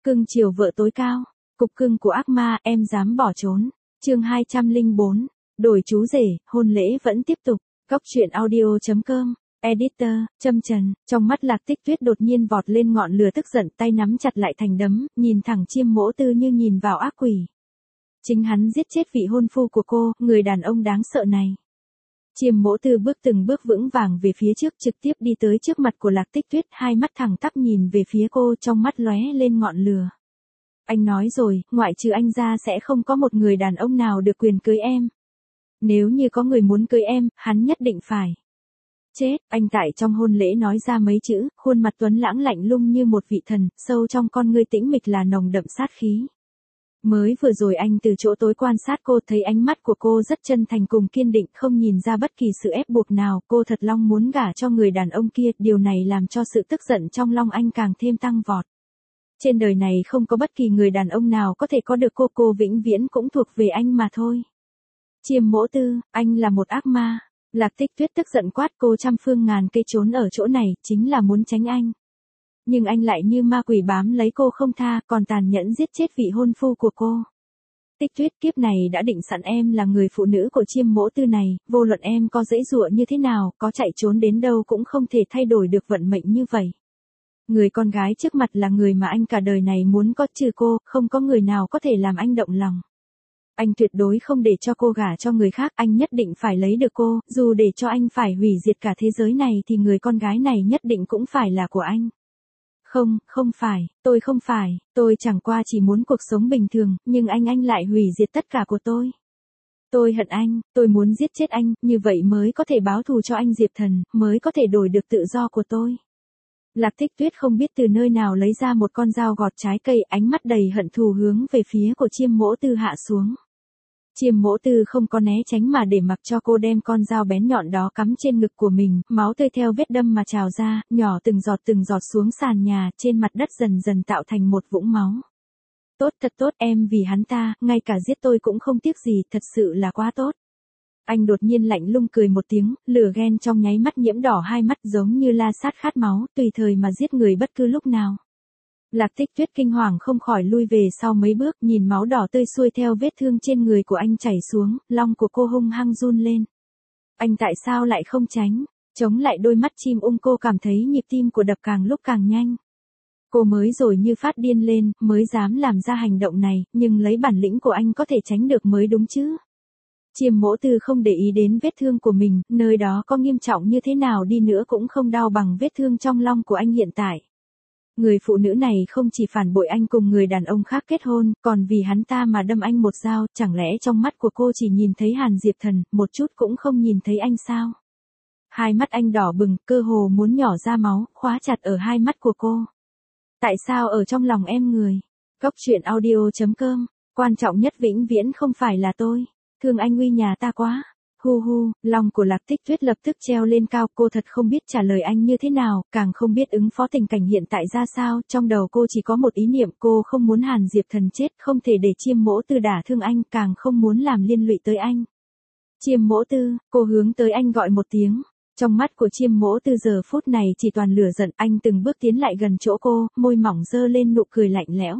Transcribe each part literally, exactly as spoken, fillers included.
Cưng chiều vợ tối cao. Cục cưng của ác ma, em dám bỏ trốn. Chương hai trăm lẻ bốn. Đổi chú rể, hôn lễ vẫn tiếp tục. Góc truyện audio chấm com. Editor, Trâm Trần. Trong mắt Lạc Tích Tuyết đột nhiên vọt lên ngọn lửa tức giận, tay nắm chặt lại thành đấm, nhìn thẳng Chiêm Mỗ Tư như nhìn vào ác quỷ. Chính hắn giết chết vị hôn phu của cô, người đàn ông đáng sợ này. Chiêm Mỗ Tư bước từng bước vững vàng về phía trước, trực tiếp đi tới trước mặt của Lạc Tích Tuyết, hai mắt thẳng tắp nhìn về phía cô, trong mắt lóe lên ngọn lửa. Anh nói rồi, ngoại trừ anh ra sẽ không có một người đàn ông nào được quyền cưới em. Nếu như có người muốn cưới em, hắn nhất định phải chết. Anh tại trong hôn lễ nói ra mấy chữ, khuôn mặt tuấn lãng lạnh lùng như một vị thần, sâu trong con ngươi tĩnh mịch là nồng đậm sát khí. Mới vừa rồi anh từ chỗ tối quan sát cô, thấy ánh mắt của cô rất chân thành cùng kiên định, không nhìn ra bất kỳ sự ép buộc nào, cô thật lòng muốn gả cho người đàn ông kia, điều này làm cho sự tức giận trong lòng anh càng thêm tăng vọt. Trên đời này không có bất kỳ người đàn ông nào có thể có được cô, cô vĩnh viễn cũng thuộc về anh mà thôi. Chiêm Mỗ Tư, anh là một ác ma. Lạc Tích Tuyết tức giận quát, cô trăm phương ngàn cây trốn ở chỗ này, chính là muốn tránh anh. Nhưng anh lại như ma quỷ bám lấy cô không tha, còn tàn nhẫn giết chết vị hôn phu của cô. Tích Tuyết, kiếp này đã định sẵn em là người phụ nữ của Chiêm Mỗ Tư này, vô luận em có giãy giụa như thế nào, có chạy trốn đến đâu cũng không thể thay đổi được vận mệnh như vậy. Người con gái trước mặt là người mà anh cả đời này muốn có, trừ cô, không có người nào có thể làm anh động lòng. Anh tuyệt đối không để cho cô gả cho người khác, anh nhất định phải lấy được cô, dù để cho anh phải hủy diệt cả thế giới này thì người con gái này nhất định cũng phải là của anh. Không, không phải, tôi không phải, tôi chẳng qua chỉ muốn cuộc sống bình thường, nhưng anh anh lại hủy diệt tất cả của tôi. Tôi hận anh, tôi muốn giết chết anh, như vậy mới có thể báo thù cho anh Diệp Thần, mới có thể đổi được tự do của tôi. Lạc Tích Tuyết không biết từ nơi nào lấy ra một con dao gọt trái cây, ánh mắt đầy hận thù hướng về phía của Chiêm Mỗ Tư hạ xuống. Chiêm Mỗ Tư không có né tránh mà để mặc cho cô đem con dao bén nhọn đó cắm trên ngực của mình, máu tươi theo vết đâm mà trào ra, nhỏ từng giọt từng giọt xuống sàn nhà, trên mặt đất dần dần tạo thành một vũng máu. Tốt, thật tốt, em vì hắn ta, ngay cả giết tôi cũng không tiếc gì, thật sự là quá tốt. Anh đột nhiên lạnh lùng cười một tiếng, lửa ghen trong nháy mắt nhiễm đỏ hai mắt giống như la sát khát máu, tùy thời mà giết người bất cứ lúc nào. Lạc Tích Tuyết kinh hoàng không khỏi lui về sau mấy bước, nhìn máu đỏ tươi xuôi theo vết thương trên người của anh chảy xuống, lòng của cô hung hăng run lên. Anh tại sao lại không tránh? Chống lại đôi mắt chim ung, cô cảm thấy nhịp tim của đập càng lúc càng nhanh. Cô mới rồi như phát điên lên, mới dám làm ra hành động này, nhưng lấy bản lĩnh của anh có thể tránh được mới đúng chứ. Chiêm Mỗ Tư không để ý đến vết thương của mình, nơi đó có nghiêm trọng như thế nào đi nữa cũng không đau bằng vết thương trong lòng của anh hiện tại. Người phụ nữ này không chỉ phản bội anh cùng người đàn ông khác kết hôn, còn vì hắn ta mà đâm anh một dao, chẳng lẽ trong mắt của cô chỉ nhìn thấy Hàn Diệp Thần, một chút cũng không nhìn thấy anh sao? Hai mắt anh đỏ bừng, cơ hồ muốn nhỏ ra máu, khóa chặt ở hai mắt của cô. Tại sao ở trong lòng em người? Góc truyện audio chấm com, quan trọng nhất vĩnh viễn không phải là tôi. Thương anh nguy nhà ta quá. Hu hu, lòng của Lạc Tích Tuyết lập tức treo lên cao, cô thật không biết trả lời anh như thế nào, càng không biết ứng phó tình cảnh hiện tại ra sao, trong đầu cô chỉ có một ý niệm, cô không muốn Hàn Diệp Thần chết, không thể để Chiêm Mỗ Tư đả thương anh, càng không muốn làm liên lụy tới anh. Chiêm Mỗ Tư, cô hướng tới anh gọi một tiếng. Trong mắt của Chiêm Mỗ Tư giờ phút này chỉ toàn lửa giận, anh từng bước tiến lại gần chỗ cô, môi mỏng dơ lên nụ cười lạnh lẽo.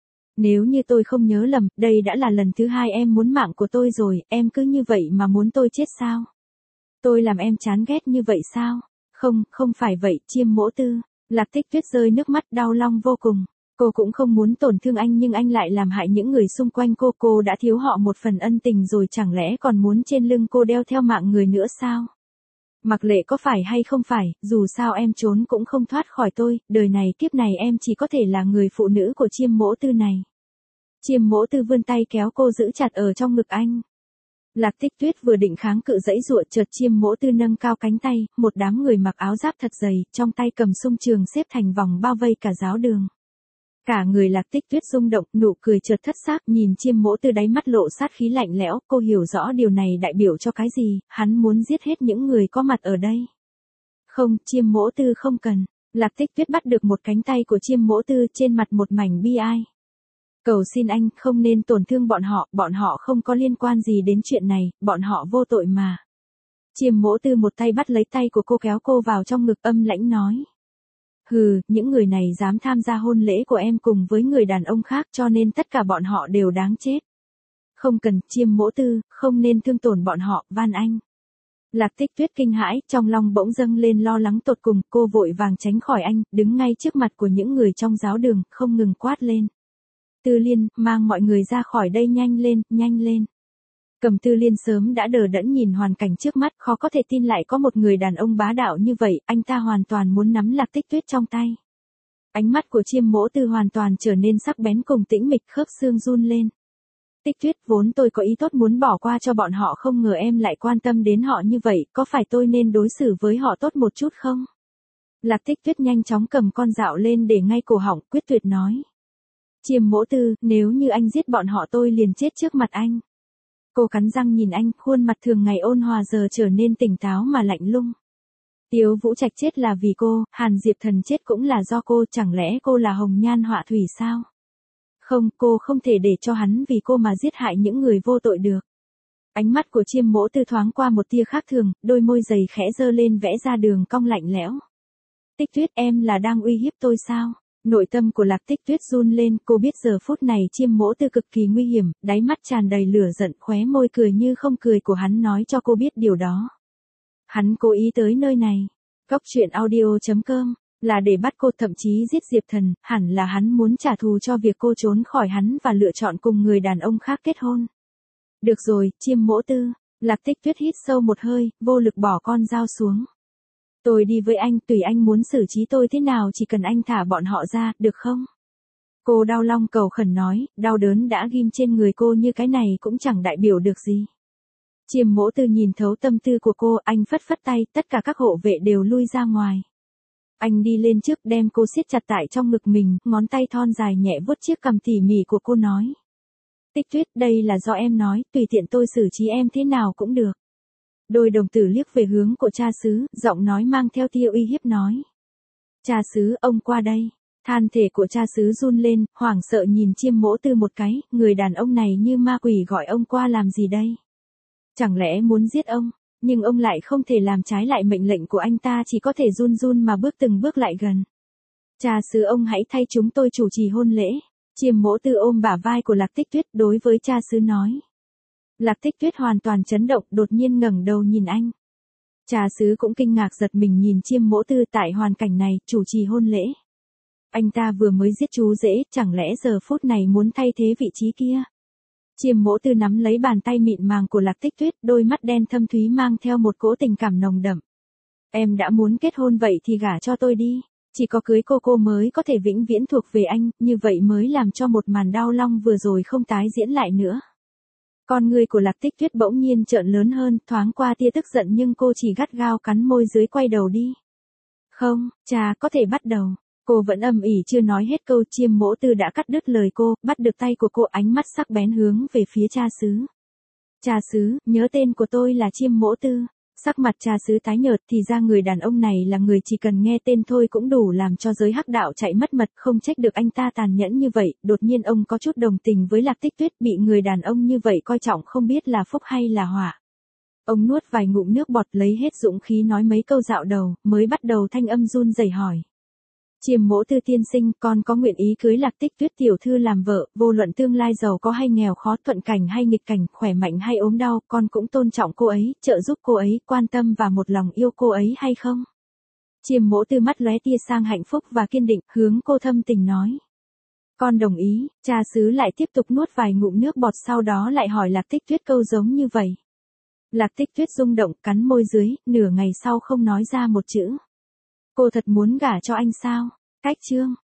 Nếu như tôi không nhớ lầm, đây đã là lần thứ hai em muốn mạng của tôi rồi, em cứ như vậy mà muốn tôi chết sao? Tôi làm em chán ghét như vậy sao? Không, không phải vậy, Chiêm Mỗ Tư. Lạc Tích Tuyết rơi nước mắt đau lòng vô cùng. Cô cũng không muốn tổn thương anh nhưng anh lại làm hại những người xung quanh cô, cô đã thiếu họ một phần ân tình rồi, chẳng lẽ còn muốn trên lưng cô đeo theo mạng người nữa sao? Mặc lệ có phải hay không phải, dù sao em trốn cũng không thoát khỏi tôi, đời này kiếp này em chỉ có thể là người phụ nữ của Chiêm Mỗ Tư này. Chiêm Mỗ Tư vươn tay kéo cô giữ chặt ở trong ngực anh. Lạc Tích Tuyết vừa định kháng cự giãy giụa, chợt Chiêm Mỗ Tư nâng cao cánh tay, một đám người mặc áo giáp thật dày, trong tay cầm sung trường xếp thành vòng bao vây cả giáo đường. Cả người Lạc Tích Tuyết rung động, nụ cười chợt thất xác, nhìn Chiêm Mỗ Tư đáy mắt lộ sát khí lạnh lẽo, cô hiểu rõ điều này đại biểu cho cái gì, hắn muốn giết hết những người có mặt ở đây. Không, Chiêm Mỗ Tư không cần. Lạc Tích Tuyết bắt được một cánh tay của Chiêm Mỗ Tư, trên mặt một mảnh bi ai. Cầu xin anh, không nên tổn thương bọn họ, bọn họ không có liên quan gì đến chuyện này, bọn họ vô tội mà. Chiêm Mỗ Tư một tay bắt lấy tay của cô kéo cô vào trong ngực, âm lãnh nói. Hừ, những người này dám tham gia hôn lễ của em cùng với người đàn ông khác cho nên tất cả bọn họ đều đáng chết. Không cần, Chiêm Mỗ Tư, không nên thương tổn bọn họ, van anh. Lạc Tích Tuyết kinh hãi, trong lòng bỗng dâng lên lo lắng tột cùng, cô vội vàng tránh khỏi anh, đứng ngay trước mặt của những người trong giáo đường, không ngừng quát lên. Tư Liên, mang mọi người ra khỏi đây nhanh lên, nhanh lên. Cầm Tư Liên sớm đã đờ đẫn nhìn hoàn cảnh trước mắt, khó có thể tin lại có một người đàn ông bá đạo như vậy, anh ta hoàn toàn muốn nắm Lạc Tích Tuyết trong tay. Ánh mắt của Chiêm Mỗ Tư hoàn toàn trở nên sắc bén cùng tĩnh mịch, khớp xương run lên. Tích Tuyết, vốn tôi có ý tốt muốn bỏ qua cho bọn họ, không ngờ em lại quan tâm đến họ như vậy, có phải tôi nên đối xử với họ tốt một chút không? Lạc Tích Tuyết nhanh chóng cầm con dạo lên để ngay cổ họng, quyết tuyệt nói. Chiêm Mỗ Tư, nếu như anh giết bọn họ tôi liền chết trước mặt anh. Cô cắn răng nhìn anh, khuôn mặt thường ngày ôn hòa giờ trở nên tỉnh táo mà lạnh lùng. Tiếu Vũ Trạch chết là vì cô, Hàn Diệp Thần chết cũng là do cô, chẳng lẽ cô là hồng nhan họa thủy sao? Không, cô không thể để cho hắn vì cô mà giết hại những người vô tội được. Ánh mắt của Chiêm Mỗ Tư thoáng qua một tia khác thường, đôi môi dày khẽ giơ lên vẽ ra đường cong lạnh lẽo. Tích Tuyết, em là đang uy hiếp tôi sao? Nội tâm của Lạc Tích Tuyết run lên, cô biết giờ phút này Chiêm Mỗ Tư cực kỳ nguy hiểm, đáy mắt tràn đầy lửa giận, khóe môi cười như không cười của hắn nói cho cô biết điều đó. Hắn cố ý tới nơi này. Góc truyện audio chấm com là để bắt cô, thậm chí giết Diệp Thần, hẳn là hắn muốn trả thù cho việc cô trốn khỏi hắn và lựa chọn cùng người đàn ông khác kết hôn. Được rồi, Chiêm Mỗ Tư. Lạc Tích Tuyết hít sâu một hơi, vô lực bỏ con dao xuống. Tôi đi với anh, tùy anh muốn xử trí tôi thế nào, chỉ cần anh thả bọn họ ra, được không? Cô đau lòng cầu khẩn nói, đau đớn đã ghim trên người cô như cái này cũng chẳng đại biểu được gì. Chiêm Mỗ Tư nhìn thấu tâm tư của cô, anh phất phất tay, tất cả các hộ vệ đều lui ra ngoài. Anh đi lên trước đem cô siết chặt tại trong ngực mình, ngón tay thon dài nhẹ vuốt chiếc cằm tỉ mỉ của cô nói. Tích Tuyết, đây là do em nói, tùy tiện tôi xử trí em thế nào cũng được. Đôi đồng tử liếc về hướng của cha xứ, giọng nói mang theo tia uy hiếp nói. Cha xứ, ông qua đây. Than thể của cha xứ run lên, hoảng sợ nhìn Chiêm Mỗ Tư một cái, người đàn ông này như ma quỷ gọi ông qua làm gì đây? Chẳng lẽ muốn giết ông, nhưng ông lại không thể làm trái lại mệnh lệnh của anh ta, chỉ có thể run run mà bước từng bước lại gần. Cha xứ, ông hãy thay chúng tôi chủ trì hôn lễ. Chiêm Mỗ Tư ôm bả vai của Lạc Tích Tuyết đối với cha xứ nói. Lạc Tích Tuyết hoàn toàn chấn động, đột nhiên ngẩng đầu nhìn anh. Cha xứ cũng kinh ngạc giật mình nhìn Chiêm Mỗ Tư tại hoàn cảnh này, chủ trì hôn lễ. Anh ta vừa mới giết chú rể, chẳng lẽ giờ phút này muốn thay thế vị trí kia? Chiêm Mỗ Tư nắm lấy bàn tay mịn màng của Lạc Tích Tuyết, đôi mắt đen thâm thúy mang theo một cỗ tình cảm nồng đậm. Em đã muốn kết hôn vậy thì gả cho tôi đi. Chỉ có cưới cô cô mới có thể vĩnh viễn thuộc về anh, như vậy mới làm cho một màn đau long vừa rồi không tái diễn lại nữa. Con ngươi của Lạc Tích Tuyết bỗng nhiên trợn lớn hơn, thoáng qua tia tức giận nhưng cô chỉ gắt gao cắn môi dưới quay đầu đi. Không, cha, có thể bắt đầu. Cô vẫn âm ỉ chưa nói hết câu, Chiêm Mỗ Tư đã cắt đứt lời cô, bắt được tay của cô, ánh mắt sắc bén hướng về phía cha xứ. Cha xứ, nhớ tên của tôi là Chiêm Mỗ Tư. Sắc mặt cha xứ tái nhợt, thì ra người đàn ông này là người chỉ cần nghe tên thôi cũng đủ làm cho giới hắc đạo chạy mất mật, không trách được anh ta tàn nhẫn như vậy. Đột nhiên ông có chút đồng tình với Lạc Tích Tuyết, bị người đàn ông như vậy coi trọng không biết là phúc hay là họa. Ông nuốt vài ngụm nước bọt, lấy hết dũng khí nói mấy câu dạo đầu, mới bắt đầu thanh âm run rẩy hỏi. Chiêm Mỗ Tư tiên sinh, con có nguyện ý cưới Lạc Tích Tuyết tiểu thư làm vợ, vô luận tương lai giàu có hay nghèo khó, thuận cảnh hay nghịch cảnh, khỏe mạnh hay ốm đau, con cũng tôn trọng cô ấy, trợ giúp cô ấy, quan tâm và một lòng yêu cô ấy hay không? Chiêm Mỗ Tư mắt lóe tia sang hạnh phúc và kiên định, hướng cô thâm tình nói. Con đồng ý. Cha xứ lại tiếp tục nuốt vài ngụm nước bọt, sau đó lại hỏi Lạc Tích Tuyết câu giống như vậy. Lạc Tích Tuyết rung động, cắn môi dưới, nửa ngày sau không nói ra một chữ. Cô thật muốn gả cho anh sao? Cách chương.